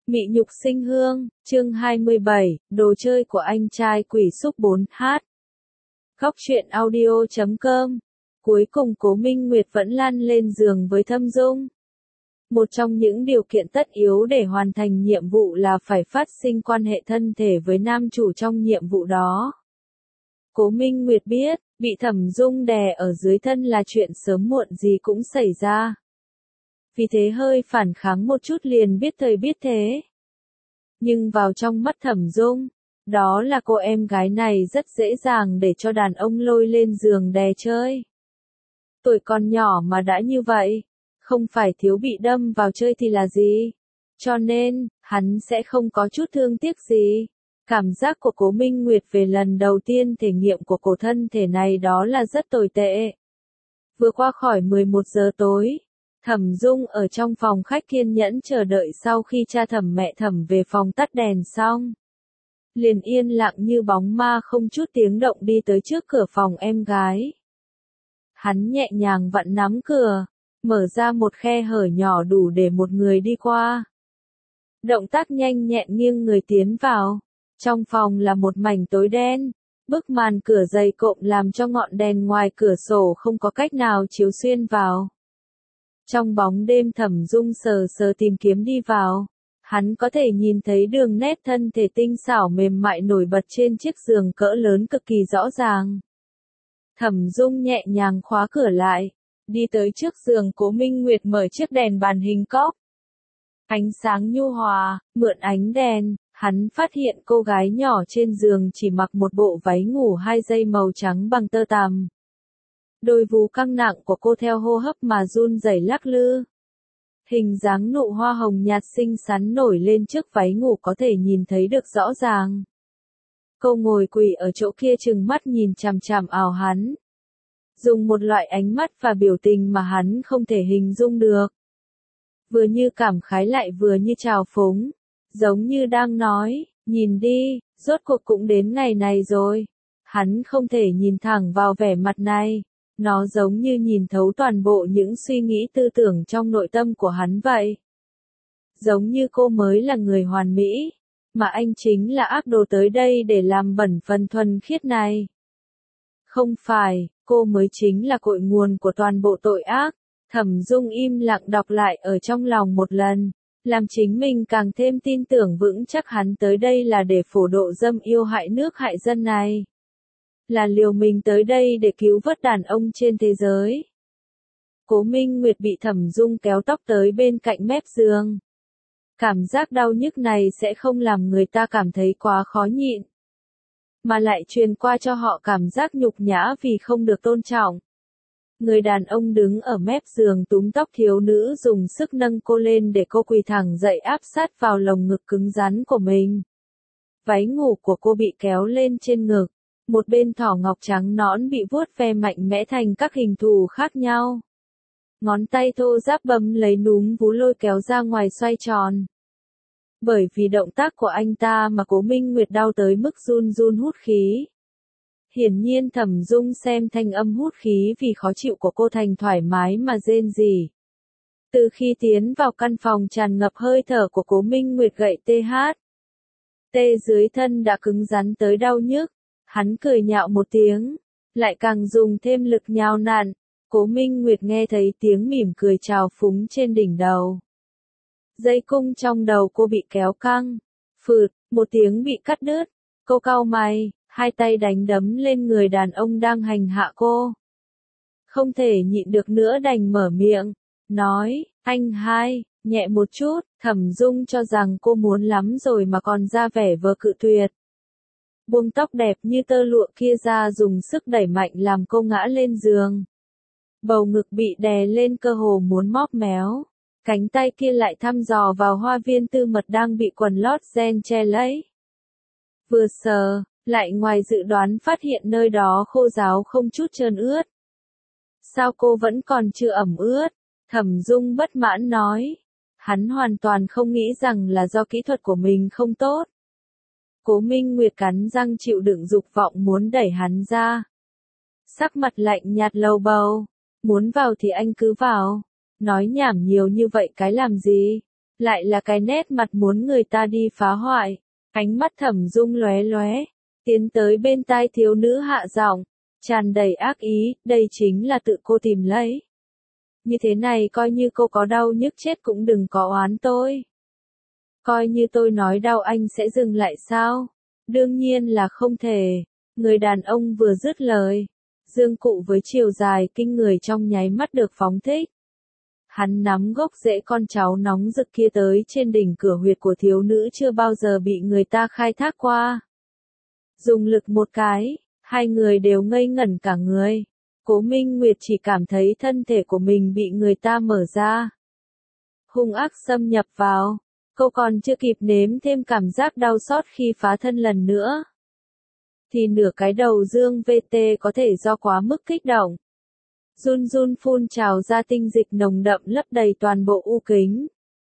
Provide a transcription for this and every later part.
Mị nhục sinh hương, chương 27, đồ chơi của anh trai quỷ xúc 4H. Góc truyện audio.com. Cuối cùng Cố Minh Nguyệt vẫn lăn lên giường với Thâm Dung. Một trong những điều kiện tất yếu để hoàn thành nhiệm vụ là phải phát sinh quan hệ thân thể với nam chủ trong nhiệm vụ đó. Cố Minh Nguyệt biết, bị Thẩm Dung đè ở dưới thân là chuyện sớm muộn gì cũng xảy ra. Vì thế hơi phản kháng một chút liền biết thời biết thế. Nhưng vào trong mắt Thẩm Dung, đó là cô em gái này rất dễ dàng để cho đàn ông lôi lên giường đè chơi. Tuổi còn nhỏ mà đã như vậy, không phải thiếu bị đâm vào chơi thì là gì. Cho nên, hắn sẽ không có chút thương tiếc gì. Cảm giác của Cố Minh Nguyệt về lần đầu tiên thể nghiệm của cổ thân thể này đó là rất tồi tệ. Vừa qua khỏi 11 giờ tối, Thẩm Dung ở trong phòng khách kiên nhẫn chờ đợi sau khi cha Thẩm mẹ Thẩm về phòng tắt đèn xong. Liền yên lặng như bóng ma không chút tiếng động đi tới trước cửa phòng em gái. Hắn nhẹ nhàng vặn nắm cửa, mở ra một khe hở nhỏ đủ để một người đi qua. Động tác nhanh nhẹn nghiêng người tiến vào. Trong phòng là một mảnh tối đen, bức màn cửa dày cộm làm cho ngọn đèn ngoài cửa sổ không có cách nào chiếu xuyên vào. Trong bóng đêm Thẩm Dung sờ sờ tìm kiếm đi vào, hắn có thể nhìn thấy đường nét thân thể tinh xảo mềm mại nổi bật trên chiếc giường cỡ lớn cực kỳ rõ ràng. Thẩm Dung nhẹ nhàng khóa cửa lại, đi tới trước giường Cố Minh Nguyệt mở chiếc đèn bàn hình cóc. Ánh sáng nhu hòa, mượn ánh đèn, hắn phát hiện cô gái nhỏ trên giường chỉ mặc một bộ váy ngủ 2 dây màu trắng bằng tơ tằm. Đôi vú căng nặng của cô theo hô hấp mà run rẩy lắc lư. Hình dáng nụ hoa hồng nhạt xinh xắn nổi lên trước váy ngủ có thể nhìn thấy được rõ ràng. Cô ngồi quỳ ở chỗ kia trừng mắt nhìn chằm chằm ảo hắn. Dùng một loại ánh mắt và biểu tình mà hắn không thể hình dung được. Vừa như cảm khái lại vừa như trào phúng. Giống như đang nói, nhìn đi, rốt cuộc cũng đến ngày này rồi. Hắn không thể nhìn thẳng vào vẻ mặt này. Nó giống như nhìn thấu toàn bộ những suy nghĩ tư tưởng trong nội tâm của hắn vậy. Giống như cô mới là người hoàn mỹ, mà anh chính là ác đồ tới đây để làm bẩn phần thuần khiết này. Không phải, cô mới chính là cội nguồn của toàn bộ tội ác. Thẩm Dung im lặng đọc lại ở trong lòng một lần, làm chính mình càng thêm tin tưởng vững chắc hắn tới đây là để phổ độ dâm yêu hại nước hại dân này. Là liều mình tới đây để cứu vớt đàn ông trên thế giới. Cố Minh Nguyệt bị Thẩm Dung kéo tóc tới bên cạnh mép giường. Cảm giác đau nhức này sẽ không làm người ta cảm thấy quá khó nhịn, mà lại truyền qua cho họ cảm giác nhục nhã vì không được tôn trọng. Người đàn ông đứng ở mép giường túm tóc thiếu nữ dùng sức nâng cô lên để cô quỳ thẳng dậy áp sát vào lồng ngực cứng rắn của mình. Váy ngủ của cô bị kéo lên trên ngực. Một bên thỏ ngọc trắng nõn bị vuốt ve mạnh mẽ thành các hình thù khác nhau. Ngón tay thô ráp bấm lấy núm vú lôi kéo ra ngoài xoay tròn. Bởi vì động tác của anh ta mà Cố Minh Nguyệt đau tới mức run run hút khí. Hiển nhiên Thẩm Dung xem thanh âm hút khí vì khó chịu của cô thành thoải mái mà rên rỉ. Từ khi tiến vào căn phòng tràn ngập hơi thở của Cố Minh Nguyệt gậy TH. Tê dưới thân đã cứng rắn tới đau nhức. Hắn cười nhạo một tiếng, lại càng dùng thêm lực nhào nặn. Cố Minh Nguyệt nghe thấy tiếng mỉm cười trào phúng trên đỉnh đầu. Dây cung trong đầu cô bị kéo căng. Phụt, một tiếng bị cắt đứt. Cô cau mày, hai tay đánh đấm lên người đàn ông đang hành hạ cô. Không thể nhịn được nữa đành mở miệng, nói, anh hai, nhẹ một chút. Thẩm Dung cho rằng cô muốn lắm rồi mà còn ra vẻ vờ cự tuyệt. Buông tóc đẹp như tơ lụa kia ra dùng sức đẩy mạnh làm cô ngã lên giường. Bầu ngực bị đè lên cơ hồ muốn móp méo. Cánh tay kia lại thăm dò vào hoa viên tư mật đang bị quần lót ren che lấy. Vừa sờ, lại ngoài dự đoán phát hiện nơi đó khô ráo không chút trơn ướt. Sao cô vẫn còn chưa ẩm ướt? Thẩm Dung bất mãn nói. Hắn hoàn toàn không nghĩ rằng là do kỹ thuật của mình không tốt. Cố Minh Nguyệt cắn răng chịu đựng dục vọng muốn đẩy hắn ra. Sắc mặt lạnh nhạt lầu bầu. Muốn vào thì anh cứ vào. Nói nhảm nhiều như vậy cái làm gì? lại là cái nét mặt muốn người ta đi phá hoại. Ánh mắt Thẩm Dung lóe lóe, tiến tới bên tai thiếu nữ hạ giọng, tràn đầy ác ý, đây chính là tự cô tìm lấy. Như thế này coi như cô có đau nhức chết cũng đừng có oán tôi. Coi như tôi nói đau anh sẽ dừng lại sao? Đương nhiên là không thể. Người đàn ông vừa dứt lời, dương cụ với chiều dài kinh người trong nháy mắt được phóng thích. Hắn nắm gốc rễ con cháu nóng rực kia tới trên đỉnh cửa huyệt của thiếu nữ chưa bao giờ bị người ta khai thác qua. Dùng lực một cái, hai người đều ngây ngẩn cả người. Cố Minh Nguyệt chỉ cảm thấy thân thể của mình bị người ta mở ra. Hung ác xâm nhập vào, cô còn chưa kịp nếm thêm cảm giác đau xót khi phá thân lần nữa. Thì nửa cái đầu dương VT có thể do quá mức kích động. Run run phun trào ra tinh dịch nồng đậm lấp đầy toàn bộ u kính.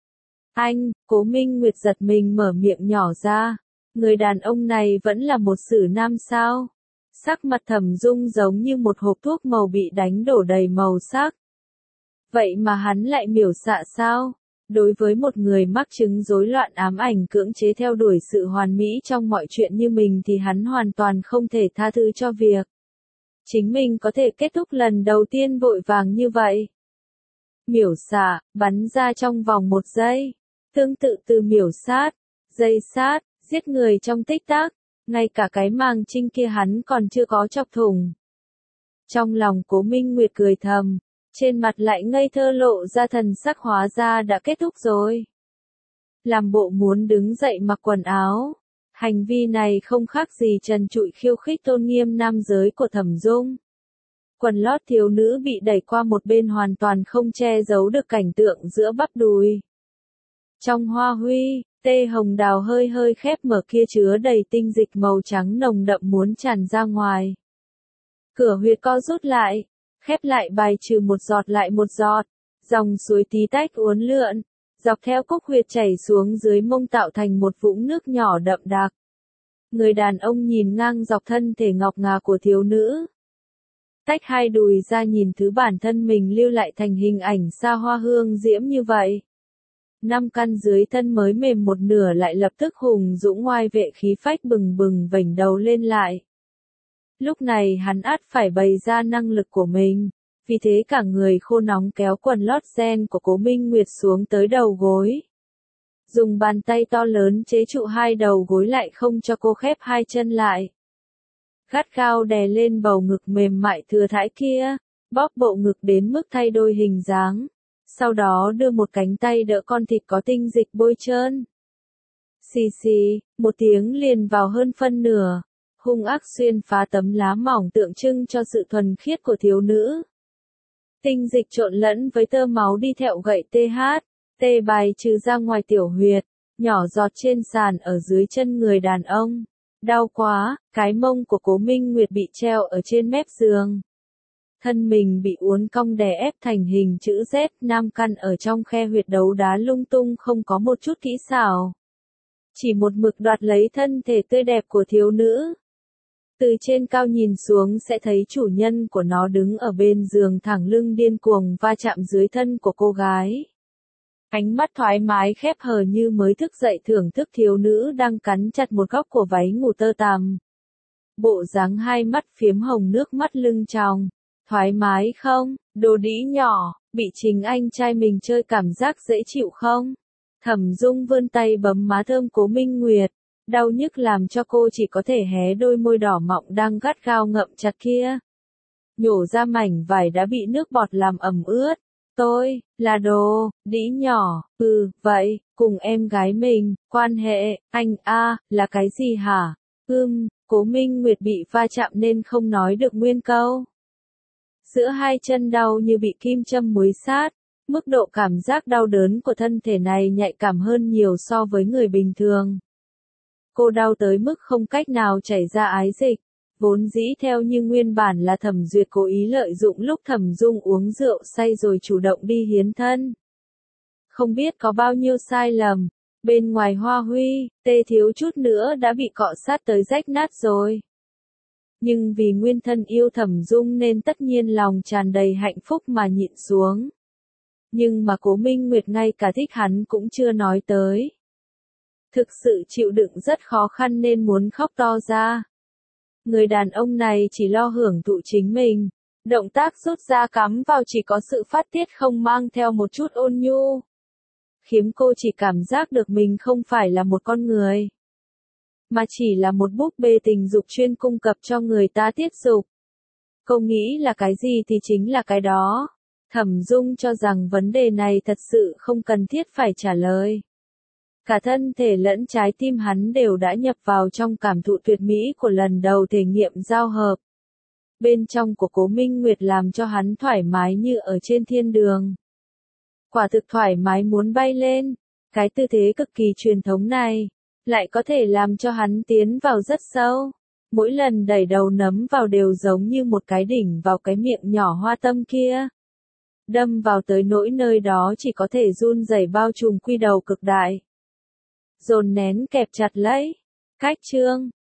Anh, Cố Minh Nguyệt giật mình mở miệng nhỏ ra. Người đàn ông này vẫn là một sử nam sao? Sắc mặt Thẩm Dung giống như một hộp thuốc màu bị đánh đổ đầy màu sắc. Vậy mà hắn lại miểu xạ sao? Đối với một người mắc chứng rối loạn ám ảnh cưỡng chế theo đuổi sự hoàn mỹ trong mọi chuyện như mình thì hắn hoàn toàn không thể tha thứ cho việc chính mình có thể kết thúc lần đầu tiên vội vàng như vậy. Miểu xạ, bắn ra trong vòng 1 giây. Tương tự từ miểu sát, giây sát, giết người trong tích tắc, ngay cả cái màng trinh kia hắn còn chưa có chọc thủng. Trong lòng Cố Minh Nguyệt cười thầm, trên mặt lại ngây thơ lộ ra thần sắc hóa ra đã kết thúc rồi. Làm bộ muốn đứng dậy mặc quần áo. Hành vi này không khác gì trần trụi khiêu khích tôn nghiêm nam giới của Thẩm Dung. Quần lót thiếu nữ bị đẩy qua một bên hoàn toàn không che giấu được cảnh tượng giữa bắp đùi. Trong hoa huy, tê hồng đào hơi hơi khép mở kia chứa đầy tinh dịch màu trắng nồng đậm muốn tràn ra ngoài. Cửa huyệt co rút lại, khép lại bài trừ một giọt lại một giọt, dòng suối tí tách uốn lượn, dọc theo cúc huyệt chảy xuống dưới mông tạo thành một vũng nước nhỏ đậm đặc. Người đàn ông nhìn ngang dọc thân thể ngọc ngà của thiếu nữ. Tách hai đùi ra nhìn thứ bản thân mình lưu lại thành hình ảnh xa hoa hương diễm như vậy. 5 căn dưới thân mới mềm một nửa lại lập tức hùng dũng ngoai vệ khí phách bừng bừng vểnh đầu lên lại. Lúc này hắn ắt phải bày ra năng lực của mình, vì thế cả người khô nóng kéo quần lót ren của Cố Minh Nguyệt xuống tới đầu gối. Dùng bàn tay to lớn chế trụ hai đầu gối lại không cho cô khép hai chân lại. Gắt gao đè lên bầu ngực mềm mại thừa thãi kia, bóp bộ ngực đến mức thay đổi hình dáng. Sau đó đưa một cánh tay đỡ con thịt có tinh dịch bôi trơn. Xì xì, một tiếng liền vào hơn phân nửa, hung ác xuyên phá tấm lá mỏng tượng trưng cho sự thuần khiết của thiếu nữ. Tinh dịch trộn lẫn với tơ máu đi theo gậy tê bài trừ ra ngoài tiểu huyệt, nhỏ giọt trên sàn ở dưới chân người đàn ông. Đau quá, cái mông của Cố Minh Nguyệt bị treo ở trên mép giường. Thân mình bị uốn cong đè ép thành hình chữ Z, nam căn ở trong khe huyệt đấu đá lung tung không có một chút kỹ xảo. Chỉ một mực đoạt lấy thân thể tươi đẹp của thiếu nữ. Từ trên cao nhìn xuống sẽ thấy chủ nhân của nó đứng ở bên giường thẳng lưng điên cuồng va chạm dưới thân của cô gái. Ánh mắt thoải mái khép hờ như mới thức dậy thưởng thức thiếu nữ đang cắn chặt một góc của váy ngủ tơ tằm. Bộ dáng hai mắt phiếm hồng nước mắt lưng tròng. Thoải mái không, đồ đĩ nhỏ, bị chính anh trai mình chơi cảm giác dễ chịu không? Thẩm Dung vươn tay bấm má thơm Cố Minh Nguyệt, đau nhức làm cho cô chỉ có thể hé đôi môi đỏ mọng đang gắt gao ngậm chặt kia. Nhổ ra mảnh vải đã bị nước bọt làm ẩm ướt. Tôi, là đồ, đĩ nhỏ, vậy, cùng em gái mình, quan hệ, anh là cái gì hả? Cố Minh Nguyệt bị va chạm nên không nói được nguyên câu. Giữa hai chân đau như bị kim châm muối sát, mức độ cảm giác đau đớn của thân thể này nhạy cảm hơn nhiều so với người bình thường. Cô đau tới mức không cách nào chảy ra ái dịch, vốn dĩ theo như nguyên bản là Thẩm Duyệt cố ý lợi dụng lúc Thẩm Dung uống rượu say rồi chủ động đi hiến thân. Không biết có bao nhiêu sai lầm, bên ngoài hoa huy, tê thiếu chút nữa đã bị cọ sát tới rách nát rồi. Nhưng vì nguyên thân yêu Thẩm Dung nên tất nhiên lòng tràn đầy hạnh phúc mà nhịn xuống. Nhưng mà Cố Minh Nguyệt ngay cả thích hắn cũng chưa nói tới. Thực sự chịu đựng rất khó khăn nên muốn khóc to ra. Người đàn ông này chỉ lo hưởng thụ chính mình. Động tác rút ra cắm vào chỉ có sự phát tiết không mang theo một chút ôn nhu. Khiến cô chỉ cảm giác được mình không phải là một con người, mà chỉ là một búp bê tình dục chuyên cung cấp cho người ta tiết dục. Cô nghĩ là cái gì thì chính là cái đó. Thẩm Dung cho rằng vấn đề này thật sự không cần thiết phải trả lời. Cả thân thể lẫn trái tim hắn đều đã nhập vào trong cảm thụ tuyệt mỹ của lần đầu thể nghiệm giao hợp. Bên trong của Cố Minh Nguyệt làm cho hắn thoải mái như ở trên thiên đường. Quả thực thoải mái muốn bay lên. Cái tư thế cực kỳ truyền thống này lại có thể làm cho hắn tiến vào rất sâu. Mỗi lần đẩy đầu nấm vào đều giống như một cái đỉnh vào cái miệng nhỏ hoa tâm kia. Đâm vào tới nỗi nơi đó chỉ có thể run rẩy bao trùm quy đầu cực đại. Dồn nén kẹp chặt lấy. Cách chương